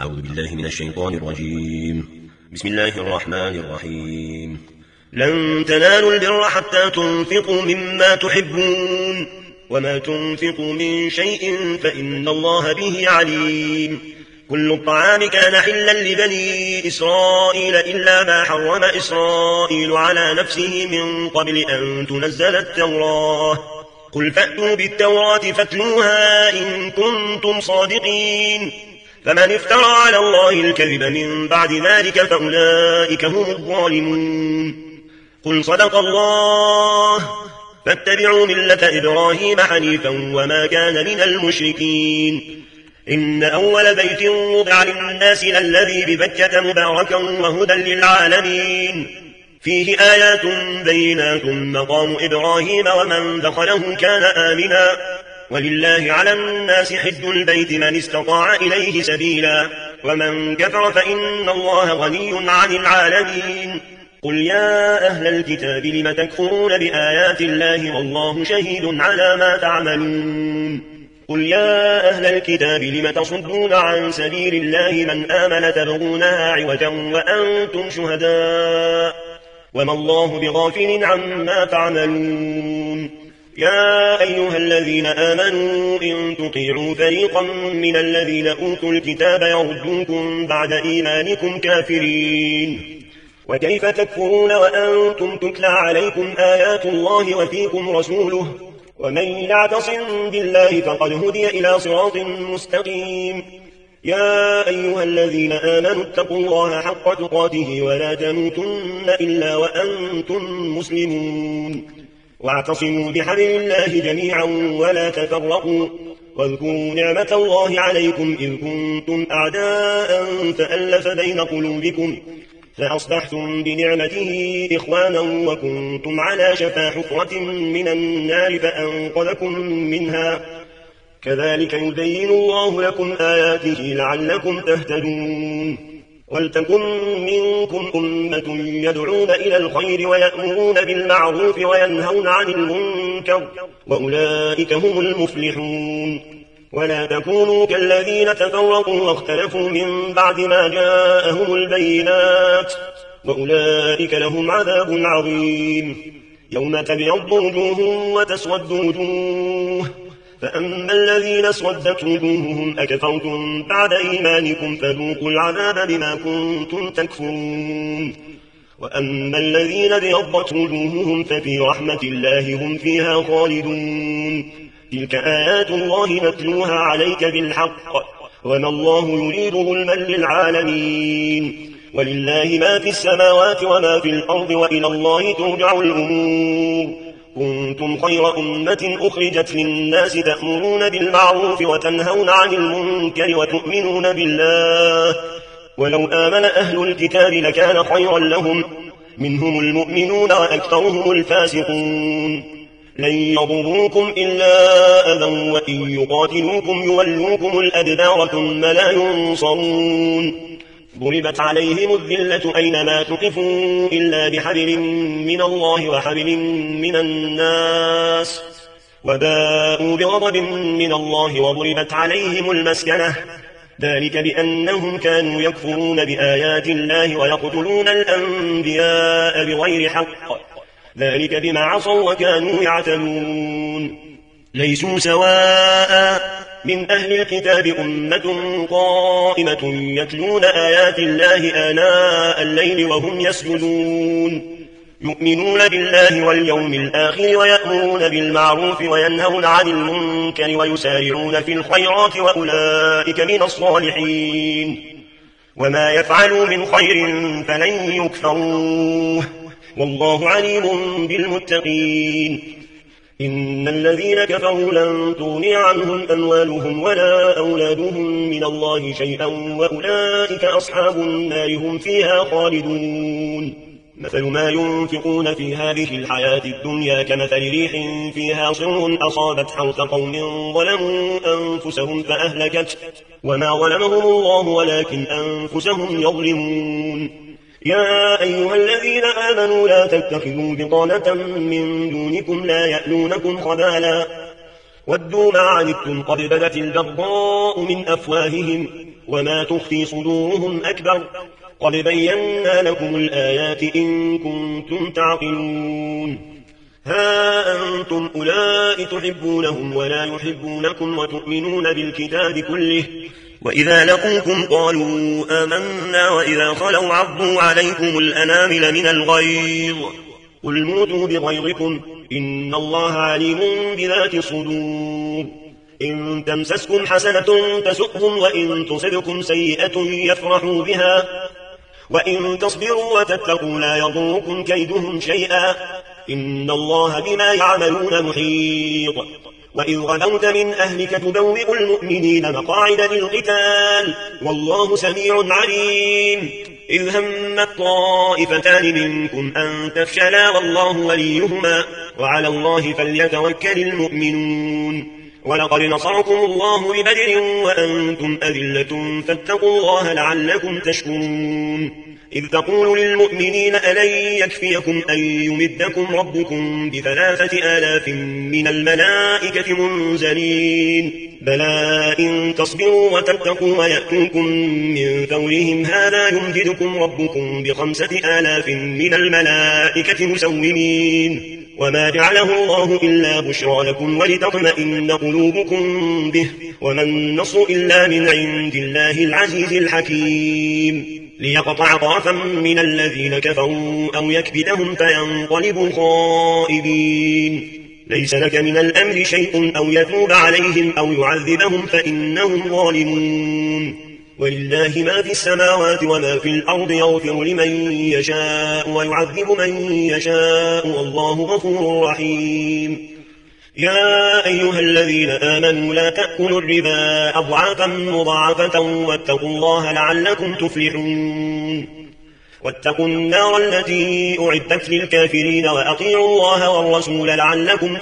أعوذ بالله من الشيطان الرجيم. بسم الله الرحمن الرحيم. لن تنالوا البر حتى تنفقوا مما تحبون وما تنفقوا من شيء فإن الله به عليم. كل الطعام كان حلا لبني إسرائيل إلا ما حرم إسرائيل على نفسه من قبل أن تنزل التوراة. قل فأتوا بالتوراة فاتلوها إن كنتم صادقين. فمن افترى على الله الكذب من بعد ذلك فأولئك هم الظالمون. قل صدق الله فاتبعوا ملة إبراهيم حنيفا وما كان من المشركين. إن أول بيت وضع للناس الذي ببكة مباركا وهدى للعالمين فيه آيات بينات مقام إبراهيم ومن دخله كان آمنا ولله على الناس حج البيت من استطاع إليه سبيلا ومن كفر فإن الله غني عن العالمين. قل يا أهل الكتاب لم تكفرون بآيات الله والله شهيد على ما تعملون. قل يا أهل الكتاب لم تصدون عن سبيل الله من آمن تبغونها عوجا وأنتم شهداء وما الله بغافل عما تعملون. يا أيها الذين آمنوا إن تطيعوا فريقا من الذين أوتوا الكتاب يردوكم بعد إيمانكم كافرين. وكيف تكفرون وأنتم تتلى عليكم آيات الله وفيكم رسوله ومن يعتصم بالله فقد هدي إلى صراط مستقيم. يا أيها الذين آمنوا اتقوا الله حق تقاته ولا تموتن إلا وأنتم مسلمون. واعتصموا بحبل الله جميعا ولا تفرقوا واذكروا نعمة الله عليكم إذ كنتم أعداء فألف بين قلوبكم فأصبحتم بنعمته إخوانا وكنتم على شفا حفرة من النار فأنقذكم منها. كذلك يبين الله لكم آياته لعلكم تهتدون. ولتكن منكم أمة يدعون إلى الخير ويأمرون بالمعروف وينهون عن المنكر وأولئك هم المفلحون. ولا تكونوا كالذين تفرقوا واختلفوا من بعد ما جاءهم البينات وأولئك لهم عذاب عظيم. يوم تبيض وجوه وتسود وجوه فأما الذين اسودت وجوههم أكفرتم بعد إيمانكم فذوقوا العذاب بما كنتم تكفرون. وأما الذين ابيضت وجوههم ففي رحمة الله هم فيها خالدون. تلك آيات الله نتلوها عليك بالحق وما الله يريد ظلما للعالمين. ولله ما في السماوات وما في الأرض وإلى الله ترجع الأمور. كنتم خير أمة أخرجت للناس تأمرون بالمعروف وتنهون عن المنكر وتؤمنون بالله ولو آمن أهل الكتاب لكان خيرا لهم منهم المؤمنون وأكثرهم الفاسقون. لن يضروكم إلا أذى وإن يقاتلوكم يولوكم الأدبار ثم لا ينصرون. ضربت عليهم الذلة أينما تقفوا إلا بحبل من الله وحبل من الناس وباءوا بغضب من الله وضربت عليهم المسكنة ذلك بأنهم كانوا يكفرون بآيات الله ويقتلون الأنبياء بغير حق ذلك بما عصوا وكانوا يعتدون. ليسوا سواء من أهل الكتاب أمة قائمة يتلون آيات الله آناء الليل وهم يسجدون يؤمنون بالله واليوم الآخر ويأمرون بالمعروف وينهون عن المنكر ويسارعون في الخيرات وأولئك من الصالحين. وما يفعلوا من خير فلن يكفروه والله عليم بالمتقين. إن الذين كفروا لن تغني عنهم أموالهم ولا أولادهم من الله شيئا وأولئك أصحاب النار هم فيها خالدون. مثل ما ينفقون في هذه الحياة الدنيا كمثل ريح فيها صر أصابت حوث قوم ظلموا أنفسهم فأهلكت وما ظلمهم الله ولكن أنفسهم يظلمون. يا أيها الذين آمنوا لا تتخذوا بطانة من دونكم لا يألونكم خبالا ودوا ما عنتم قد بدت البغضاء من أفواههم وما تخفي صدورهم أكبر قد بينا لكم الآيات إن كنتم تعقلون ها أنتم أولئك تحبونهم ولا يحبونكم وتؤمنون بالكتاب كله وإذا لقوكم قالوا آمنا وإذا خلوا عضوا عليكم الأنامل من الغيظ قل موتوا بغيظكم إن الله عليم بذات الصدور إن تمسسكم حسنة تسؤهم وإن تصبكم سيئة يفرحوا بها وإن تصبروا وتتقوا لا يضركم كيدهم شيئا إن الله بما يعملون محيط وإذ غدوت من أهلك تبوئ المؤمنين مقاعد للقتال والله سميع عليم إذ همت طائفتان منكم أن تفشلا والله وليهما وعلى الله فليتوكل المؤمنون ولقد نصركم الله ببدر وأنتم أذلة فاتقوا الله لعلكم تشكرون إذ تقول للمؤمنين ألن يكفيكم أن يمدكم ربكم ب3,000 من الملائكة منزلين بلى إن تصبروا وتتقوا ويأتوكم من فورهم هذا يمددكم ربكم ب5,000 من الملائكة مسومين وما جعله الله إلا بشرى لكم ولتطمئن قلوبكم به وما النصر إلا من عند الله العزيز الحكيم ليقطع طرفا من الذين كفروا أو يكبتهم فينقلبوا خائبين ليس لك من الأمر شيء أو يتوب عليهم أو يعذبهم فإنهم ظالمون ولله ما في السماوات وما في الأرض يغفر لمن يشاء ويعذب من يشاء والله غفور رحيم يا أيها الذين آمنوا لا تأكلوا الربا أضعافا مضاعفة واتقوا الله لعلكم تفلحون واتقوا النار التي أعدت للكافرين وأطيعوا الله والرسول لعلكم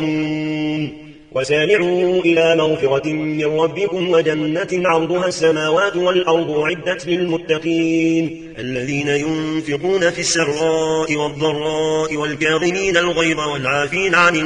ترحمون وسارعوا إلى مغفرة من ربكم وجنة عرضها السماوات والأرض أعدت للمتقين الذين ينفقون في السراء والضراء والكاظمين الغيظ والعافين عن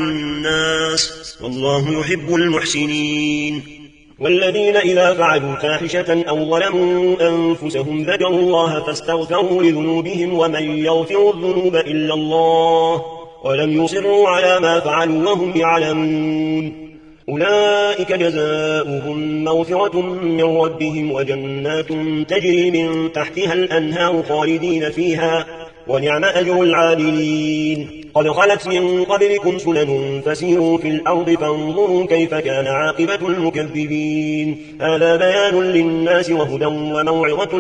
الناس والله يحب المحسنين والذين إذا فعلوا فاحشة أو ظلموا أنفسهم ذكروا الله فاستغفروا لذنوبهم ومن يغفر الذنوب إلا الله ولم يصروا على ما فعلوا وهم يعلمون أولئك جزاؤهم مغفرة من ربهم وجنات تجري من تحتها الأنهار خالدين فيها ونعم أجر العاملين قد خلت من قبلكم سنن فسيروا في الأرض فانظروا كيف كان عاقبة المكذبين هذا بيان للناس وهدى وموعظة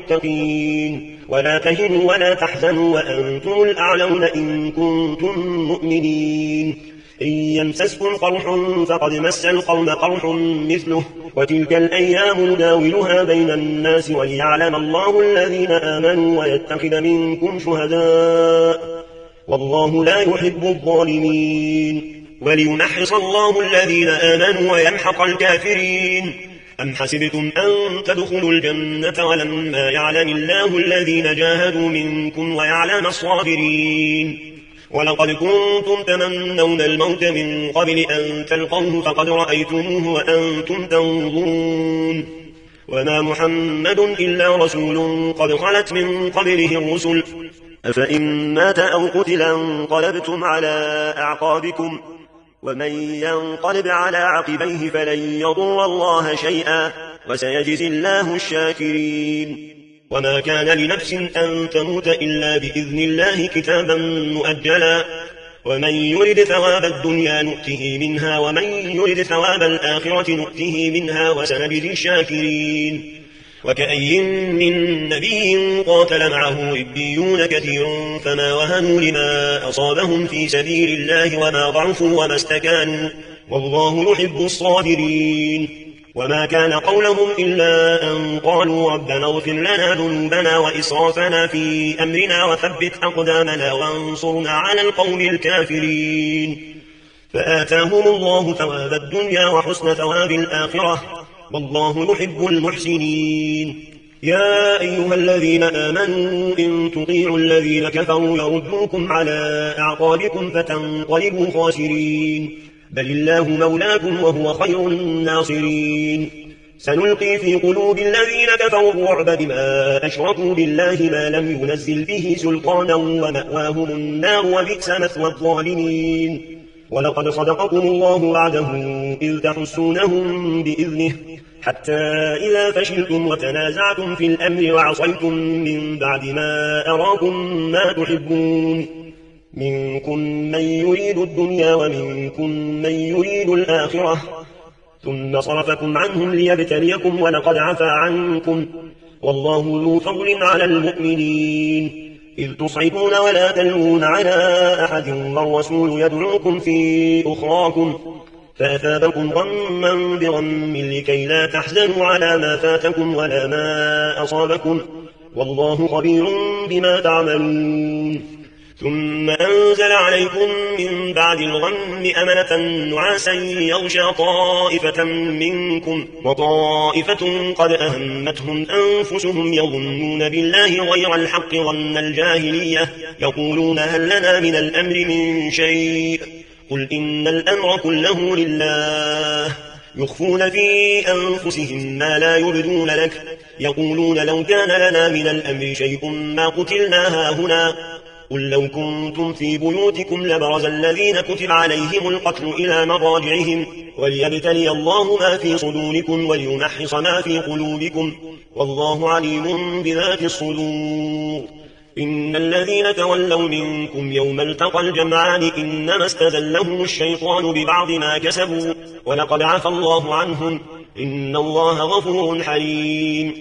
للمتقين ولا تهنوا ولا تحزنوا وأنتم الأعلون إن كنتم مؤمنين إن يمسسكم قرح فقد مس القوم قرح مثله وتلك الأيام نداولها بين الناس وليعلم الله الذين آمنوا ويتخذ منكم شهداء والله لا يحب الظالمين وليمحص الله الذين آمنوا ويمحق الكافرين أم حسبتم أن تدخلوا الجنة ولما يعلم الله الذين جاهدوا منكم ويعلم الصابرين ولقد كنتم تمنون الموت من قبل أن تلقوه فقد رأيتموه وأنتم تنظرون وما محمد إلا رسول قد خلت من قبله الرسل أفإن مات أو قتل انقلبتم على أعقابكم ومن ينقلب على عقبيه فلن يضر الله شيئا وسيجزي الله الشاكرين وما كان لنفس أن تموت إلا بإذن الله كتابا مؤجلا ومن يرد ثواب الدنيا نؤته منها ومن يرد ثواب الآخرة نؤته منها وسنجزي الشاكرين وكأي من نبي قاتل معه ربيون كثير فما وهنوا لما أصابهم في سبيل الله وما ضعفوا وما استكانوا والله يحب الصابرين وما كان قولهم إلا أن قالوا ربنا اغفر لنا ذنوبنا وإسرافنا في أمرنا وثبت أقدامنا وانصرنا على القوم الكافرين فآتاهم الله ثواب الدنيا وحسن ثواب الآخرة والله يحب المحسنين يا أيها الذين آمنوا إن تطيعوا الذين كفروا يردوكم على أعقابكم فتنقلبوا خاسرين بل الله مولاكم وهو خير الناصرين سنلقي في قلوب الذين كفروا الرعب بما أشركوا بالله ما لم ينزل به سلطانا ومأواهم النار وبئس مثوى الظالمين ولقد صدقكم الله وعده إذ تحسونهم بإذنه حتى إذا فشلتم وتنازعتم في الأمر وعصيتم من بعد ما أراكم ما تحبون منكم من يريد الدنيا ومنكم من يريد الآخرة ثم صرفكم عنهم ليبتليكم ولقد عفا عنكم والله ذو فضل على المؤمنين إذ تصعدون ولا تلوون على أحد والرسول يدعوكم في أخراكم فأثابكم غما بغم لكي لا تحزنوا على ما فاتكم ولا ما أصابكم والله خبير بما تعملون ثم أنزل عليكم من بعد الغم أمنة نعاسا يغشى طائفة منكم وطائفة قد أهمتهم أنفسهم يظنون بالله غير الحق ظن الجاهلية يقولون هل لنا من الأمر من شيء قل إن الأمر كله لله يخفون في أنفسهم ما لا يبدون لك يقولون لو كان لنا من الأمر شيء ما قتلنا هاهنا قل لو كنتم في بيوتكم لبرز الذين كتب عليهم القتل إلى مضاجعهم وليبتلي الله ما في صدوركم وليمحص ما في قلوبكم والله عليم بذات الصدور إن الذين تولوا منكم يوم التقى الجمعان إنما استزلهم الشيطان ببعض ما كسبوا ولقد عفى الله عنهم إن الله غفور حليم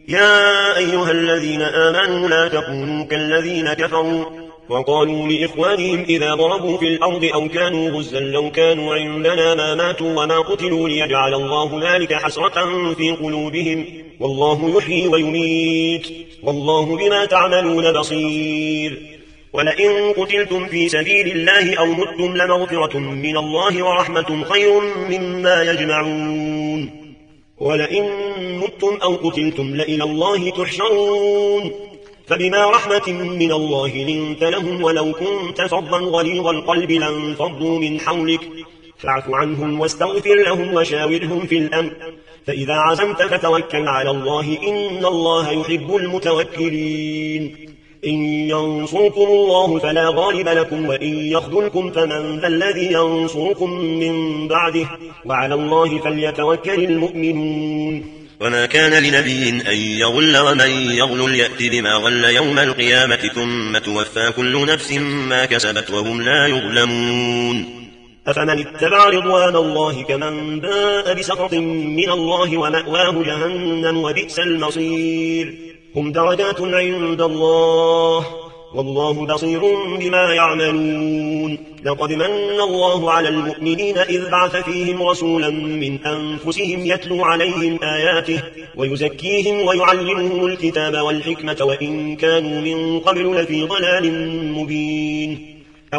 يا أيها الذين آمنوا لا تكونوا كالذين كفروا وقالوا لإخوانهم إذا ضربوا في الأرض أو كانوا غزا لو كانوا عندنا ما ماتوا وما قتلوا ليجعل الله ذلك حسرة في قلوبهم والله يحيي ويميت والله بما تعملون بصير ولئن قتلتم في سبيل الله أو متم لمغفرة من الله ورحمة خير مما يجمعون ولئن متم أو قتلتم لإلى الله تحشرون فبما رحمة من الله لنت لهم ولو كنت فظا غليظ القلب لانفضوا من حولك فاعف عنهم واستغفر لهم وشاورهم في الأمر فإذا عزمت فتوكل على الله إن الله يحب المتوكلين إن ينصركم الله فلا غالب لكم وإن يخذلكم فمن ذا الذي ينصركم من بعده وعلى الله فليتوكل المؤمنون وما كان لنبي أن يغل ومن يغل يأتي بما غل يوم القيامة ثم توفى كل نفس ما كسبت وهم لا يظلمون أفمن اتبع رضوان الله كمن باء بسخط من الله ومأواه جهنم وبئس المصير هم درجات عند الله والله بصير بما يعملون لقد من الله على المؤمنين إذ بعث فيهم رسولا من أنفسهم يتلو عليهم آياته ويزكيهم ويعلمهم الكتاب والحكمة وإن كانوا من قبل لفي ضلال مبين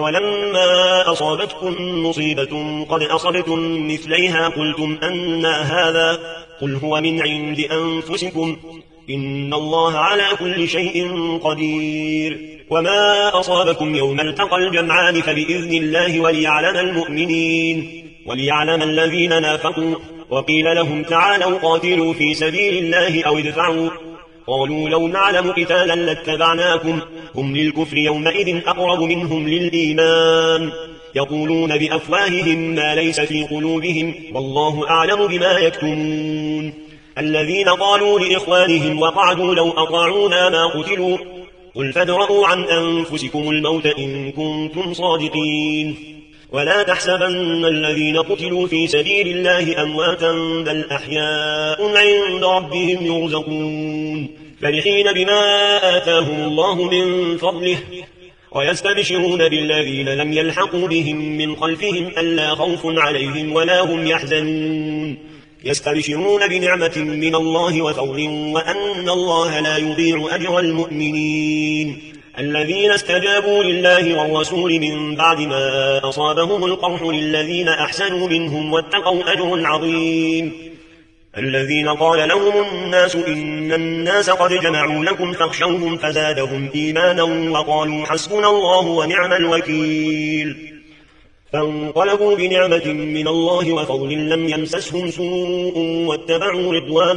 أولما أصابتكم مصيبة قد أصبتم مثليها قلتم أنى هذا قل هو من عند أنفسكم إن الله على كل شيء قدير وما أصابكم يوم التقى الجمعان فبإذن الله وليعلم المؤمنين وليعلم الذين نافقوا وقيل لهم تعالوا قاتلوا في سبيل الله أو ادفعوا قالوا لو نعلم قتالا لاتبعناكم هم للكفر يومئذ أقرب منهم للإيمان يقولون بأفواههم ما ليس في قلوبهم والله أعلم بما يكتمون الذين قالوا لإخوانهم وقعدوا لو أطاعونا ما قتلوا قل فادرءوا عن أنفسكم الموت إن كنتم صادقين ولا تحسبن الذين قتلوا في سبيل الله أمواتا بل أحياء عند ربهم يرزقون فرحين بما آتاهم الله من فضله ويستبشرون بالذين لم يلحقوا بهم من خلفهم ألا خوف عليهم ولا هم يحزنون يستبشرون بنعمة من الله وفضل وأن الله لا يضيع أجر المؤمنين الذين استجابوا لله والرسول من بعد ما أصابهم القرح للذين أحسنوا منهم واتقوا أجر عظيم الذين قال لهم الناس إن الناس قد جمعوا لكم فاخشوهم فزادهم إيمانا وقالوا حسبنا الله ونعم الوكيل فانقلبوا بنعمة من الله وفضل لم يمسسهم سوء واتبعوا رضوان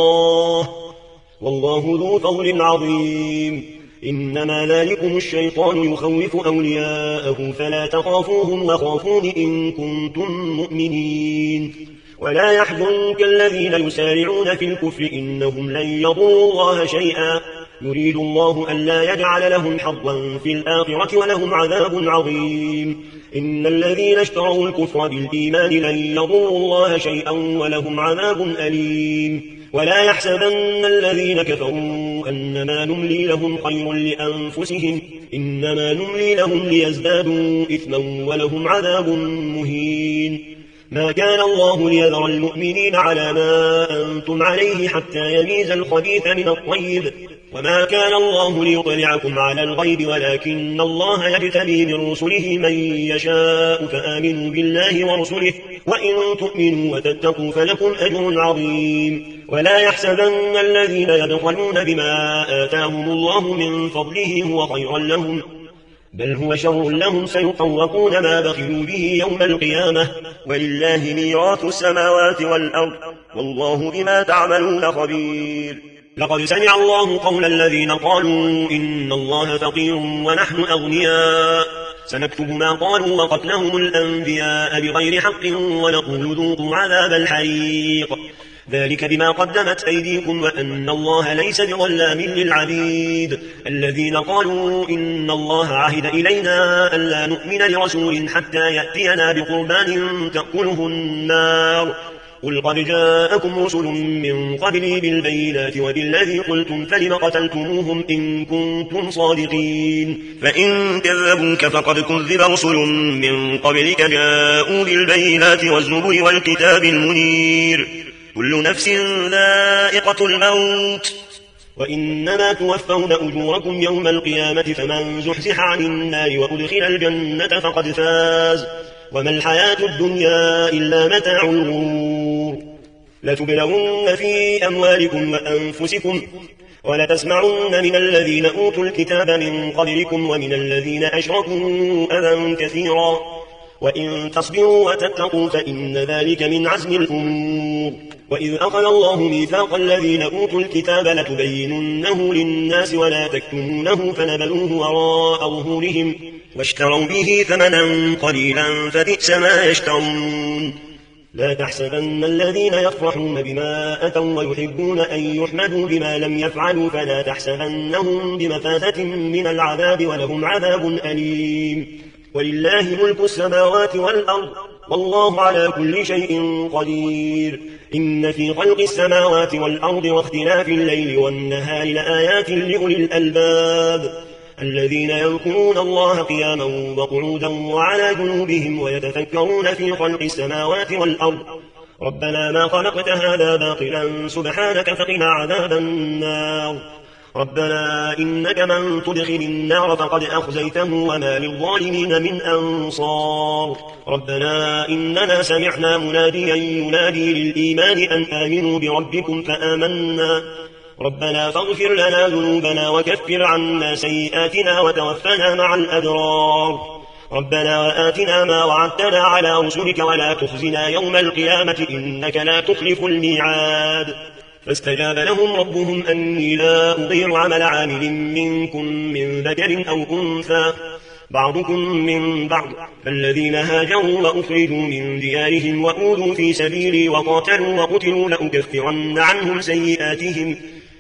الله والله ذو فضل عظيم. إنما ذلكم الشيطان يخوف أولياءه فلا تخافوهم وخافون إن كنتم مؤمنين. ولا يحزنك الذين يسارعون في الكفر إنهم لن يضروا الله شيئا يريد الله ألا يجعل لهم حظا في الآخرة ولهم عذاب عظيم. إن الذين اشتروا الكفر بالإيمان لن يضروا الله شيئا ولهم عذاب أليم. ولا يحسبن الذين كفروا أنما نملي لهم خير لأنفسهم إنما نملي لهم ليزدادوا إثما ولهم عذاب مهين. ما كان الله ليذر المؤمنين على ما أنتم عليه حتى يميز الخبيث من الطيب وما كان الله ليطلعكم على الغيب ولكن الله يجتبي من رسله من يشاء فآمنوا بالله ورسله وإن تؤمنوا وتتقوا فلكم أجر عظيم. ولا يحسبن الذين يبخلون بما آتاهم الله من فضله هو خيرا لهم بل هو شر لهم سيطوقون ما بخلوا به يوم القيامة ولله ميراث السماوات والأرض والله بما تعملون خبير. لقد سمع الله قول الذين قالوا إن الله فقير ونحن أغنياء سنكتب ما قالوا وقتلهم الأنبياء بغير حق ونقول ذوقوا عذاب الحريق ذلك بما قدمت أيديكم وأن الله ليس بظلام للعبيد. الذين قالوا إن الله عهد إلينا ألا نؤمن لرسول حتى يأتينا بقربان تأكله النار قل قد جاءكم رسل من قبلي بالبينات وبالذي قلتم فلم قتلتموهم إن كنتم صادقين. فإن كذبوك فقد كذب رسل من قبلك جاءوا بالبينات والزبر والكتاب المنير كل نفس ذائقة الموت وإنما توفون أجوركم يوم القيامة فمن زحزح عن النار وأدخل الجنة فقد فاز وما الحياة الدنيا إلا متاع الغرور. لتبلغن في أموالكم وأنفسكم ولتسمعن من الذين أوتوا الكتاب من قبلكم ومن الذين أشركوا أذى كثيرا وإن تصبروا وتتقوا فإن ذلك من عزم الأمور. وإذ أخذ الله ميثاق الذين أوتوا الكتاب لتبيننه للناس ولا تكتمونه فنبذوه وراء ظهورهم واشتروا به ثمنا قليلا فبئس ما يشترون. لا تحسبن الذين يفرحون بما أتوا ويحبون أن يحمدوا بما لم يفعلوا فلا تحسبنهم بمفازة من العذاب ولهم عذاب أليم. ولله ملك السماوات والأرض والله على كل شيء قدير. إن في خلق السماوات والأرض واختلاف الليل والنهار لآيات لأولي الألباب الذين يذكرون الله قياما وقعودا وعلى جنوبهم ويتفكرون في خلق السماوات والأرض ربنا ما خلقت هذا باطلا سبحانك فقنا عذاب النار. ربنا إنك من تدخل النار فقد أخزيته وما للظالمين من أنصار. ربنا إننا سمعنا مناديا ينادي للإيمان أن آمنوا بربكم فآمنا ربنا فاغفر لنا ذنوبنا وكفر عنا سيئاتنا وتوفنا مع الأبرار. ربنا وآتنا ما وعدتنا على رسلك ولا تخزنا يوم القيامة إنك لا تخلف الميعاد. فاستجاب لهم ربهم أني لا أضيع عمل عامل منكم من ذكر أو أنثى بعضكم من بعض فالذين هاجروا وأخرجوا من ديارهم وأوذوا في سبيلي وقاتلوا وقتلوا لأكفرن عنهم سيئاتهم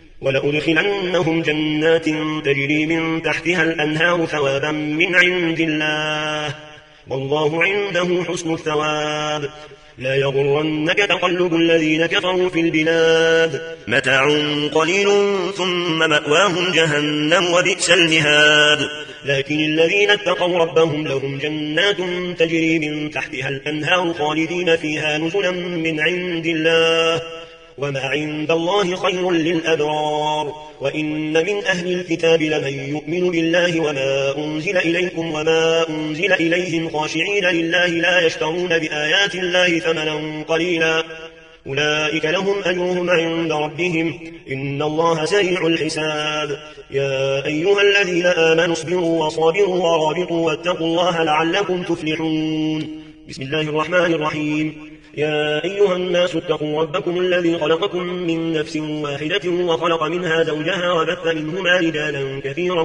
ولأدخلنهم جنات تجري من تحتها الأنهار ثوابا من عند الله والله عنده حسن الثواب. لا يغرنك تقلب الذين كفروا في البلاد متاع قليل ثم مأواهم جهنم وبئس المهاد. لكن الذين اتقوا ربهم لهم جنات تجري من تحتها الأنهار خالدين فيها نزلا من عند الله وما عند الله خير للأبرار. وإن من أهل الكتاب لمن يؤمن بالله وما أنزل إليكم وما أنزل إليهم خاشعين لله لا يشترون بآيات الله ثمنا قليلا أولئك لهم أجرهم عند ربهم إن الله سريع الحساب يا أيها الذين آمنوا اصبروا وصابروا ورابطوا واتقوا الله لعلكم تفلحون بسم الله الرحمن الرحيم يا أيها الناس اتقوا ربكم الذي خلقكم من نفس واحدة وخلق منها زوجها وبث منهما رجالا كثيرا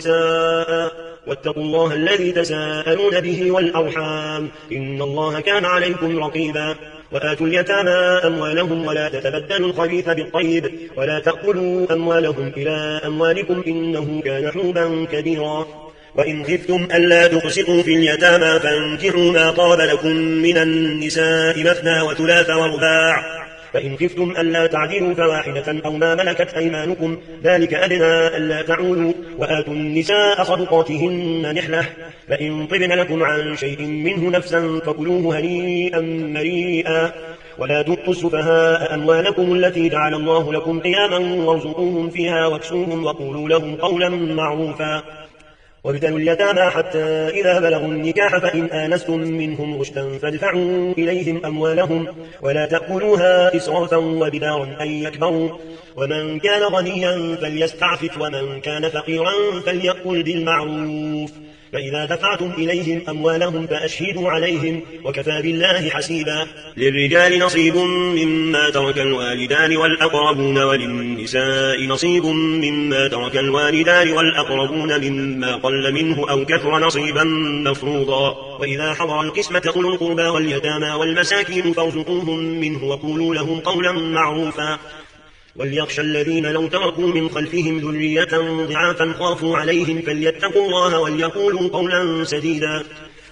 ونساء واتقوا الله الذي تساءلون به والأرحام إن الله كان عليكم رقيبا وآتوا اليتامى أموالهم ولا تتبدلوا الخبيث بالطيب ولا تأكلوا أموالهم إلى أموالكم إنه كان حوبا كبيرا وإن خفتم ألا تقسطوا في اليتامى فانكحوا ما طاب لكم من النساء مثنى وثلاث ورباع فإن خفتم ألا تعدلوا فواحدة أو ما ملكت أيمانكم ذلك أدنى ألا تعولوا وآتوا النساء صدقاتهن نحلة فإن طبن لكم عن شيء منه نفسا فكلوه هنيئا مريئا ولا تؤتوا السفهاء أموالكم التي جعل الله لكم قياما وارزقوهم فيها واكسوهم وقولوا لهم قولا معروفا وابتلوا اليتامى حتى إذا بلغوا النكاح فإن آنستم منهم رشدا فادفعوا إليهم أموالهم ولا تأكلوها إسرافا وبدارا أن يكبروا ومن كان غنيا فليستعفف ومن كان فقيرا فليأكل بالمعروف فإذا دفعتم إليهم أموالهم فأشهدوا عليهم وكفى بالله حسيبا للرجال نصيب مما ترك الوالدان والأقربون وللنساء نصيب مما ترك الوالدان والأقربون مما قل منه أو كثر نصيبا مفروضا وإذا حضر القسمة أولو القربى واليتامى والمساكين فارزقوهم منه وقولوا لهم قولا معروفا وليخشى الذين لو تركوا من خلفهم ذرية ضعافا خافوا عليهم فليتقوا الله وليقولوا قولا سديدا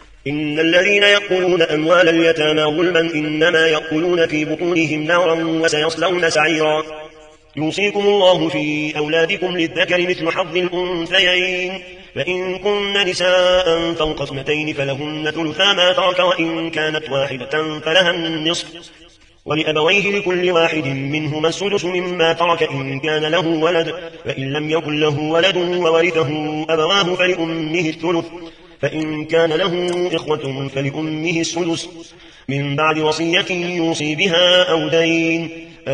إن الذين يأكلون أموال اليتامى ظلما إنما يأكلون في بطونهم نارا وسيصلون سعيرا يوصيكم الله في أولادكم للذكر مثل حظ الأنثيين فإن كن نساء فوق اثنتين فلهن ثلثا ما ترك وإن كانت واحدة فلها النصف ولأبويه لكل واحد منهما السدس مما ترك إن كان له ولد فإن لم يكن له ولد وورثه أبواه فلأمه الثلث فإن كان له إخوة فلأمه السدس من بعد وصية يوصي بها أو دين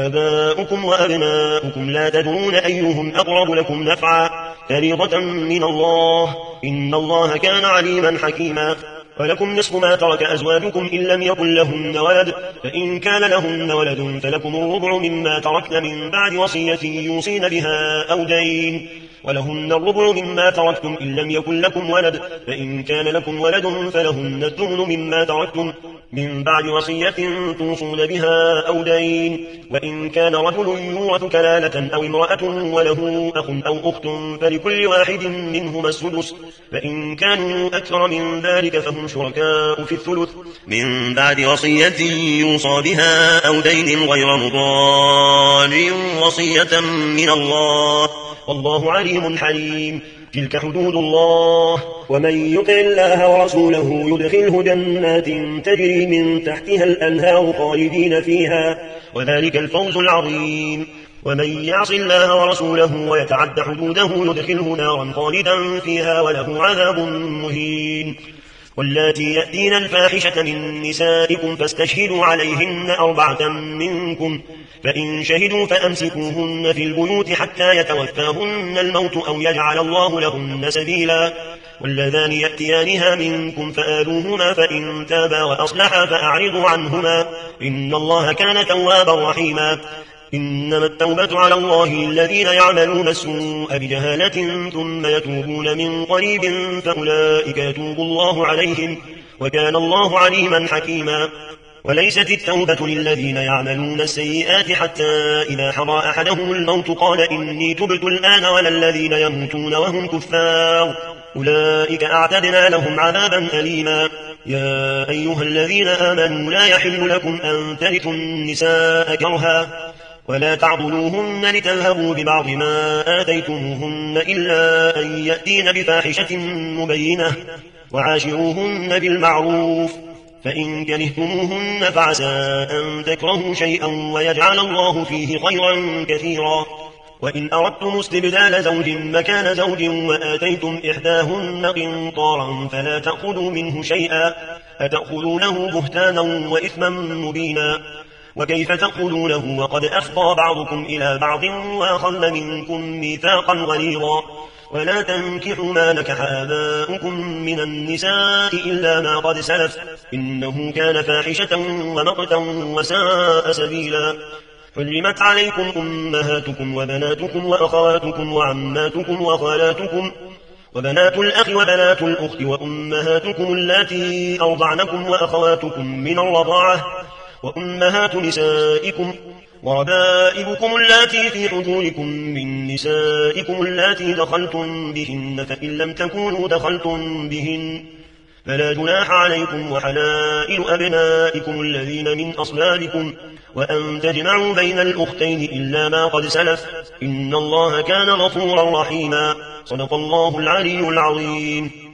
آباؤكم وأبناؤكم لا تدرون أيهم أقرب لكم نفعا فريضة من الله إن الله كان عليما حكيما ولكم نصف ما ترك أزواجكم إن لم يكن لهن ولد فإن كان لهن ولد فلكم الربع مما تركن من بعد وصية يوصين بها أو دين ولهن الربع مما تركتم إن لم يكن لكم ولد فإن كان لكم ولد فلهن الثمن مما تركتم من بعد وصية توصون بها أو دين وإن كان رجل يورث كلالة أو امرأة وله أخ أو أخت فلكل واحد منهما السدس فإن كانوا أكثر من ذلك فهم شركاء في الثلث من بعد وصية يوصى بها أو دين غير مضار وصية من الله والله عليم حليم تلك حدود الله ومن يطع الله ورسوله يدخله جنات تجري من تحتها الأنهار خالدين فيها وذلك الفوز العظيم ومن يعص الله ورسوله ويتعد حدوده يدخله نارا خالدا فيها وله عذاب مهين واللاتي يأتين الفاحشة من نسائكم فاستشهدوا عليهن 4 منكم فإن شهدوا فأمسكوهن في البيوت حتى يتوفاهن الموت أو يجعل الله لهن سبيلا واللذان يأتيانها منكم فآذوهما فإن تابا وأصلحا فأعرضوا عنهما إن الله كان توابا رحيما إنما التوبة على الله الذين يعملون السوء بجهالة ثم يتوبون من قريب فأولئك يتوب الله عليهم وكان الله عليما حكيما وليست التوبة للذين يعملون السيئات حتى إذا حضر أحدهم الموت قال إني تبت الآن ولا الذين يموتون وهم كفار أولئك أعتدنا لهم عذابا أليما يا أيها الذين آمنوا لا يحل لكم أن ترثوا النساء كرها ولا تعضلوهن لتذهبوا ببعض ما آتيتموهن إلا أن يأتين بفاحشة مبينة وعاشروهن بالمعروف فإن كرهتموهن فعسى أن تكرهوا شيئا ويجعل الله فيه خيرا كثيرا وإن أردتم استبدال زوج مكان زوج وآتيتم إحداهن قنطارا فلا تأخذوا منه شيئا أتأخذونه بهتانا وإثما مبينا وكيف تقولونه وقد أفضى بعضكم إلى بعض وأخذ منكم ميثاقا غليظا ولا تنكحوا ما نكح آباؤكم من النساء إلا ما قد سلف إنه كان فاحشة ومقتا وساء سبيلا حرمت عليكم أمهاتكم وبناتكم وأخواتكم وعماتكم وخالاتكم وبنات الأخ وبنات الأخت وأمهاتكم اللاتي أرضعنكم وأخواتكم من الرضاعة وأمهات نسائكم وربائبكم اللاتي في حجوركم من نسائكم اللاتي دخلتم بهن فإن لم تكونوا دخلتم بهن فلا جناح عليكم وحلائل أبنائكم الذين من أصلابكم وأن تجمعوا بين الأختين إلا ما قد سلف إن الله كان غفورا رحيما صدق الله العلي العظيم.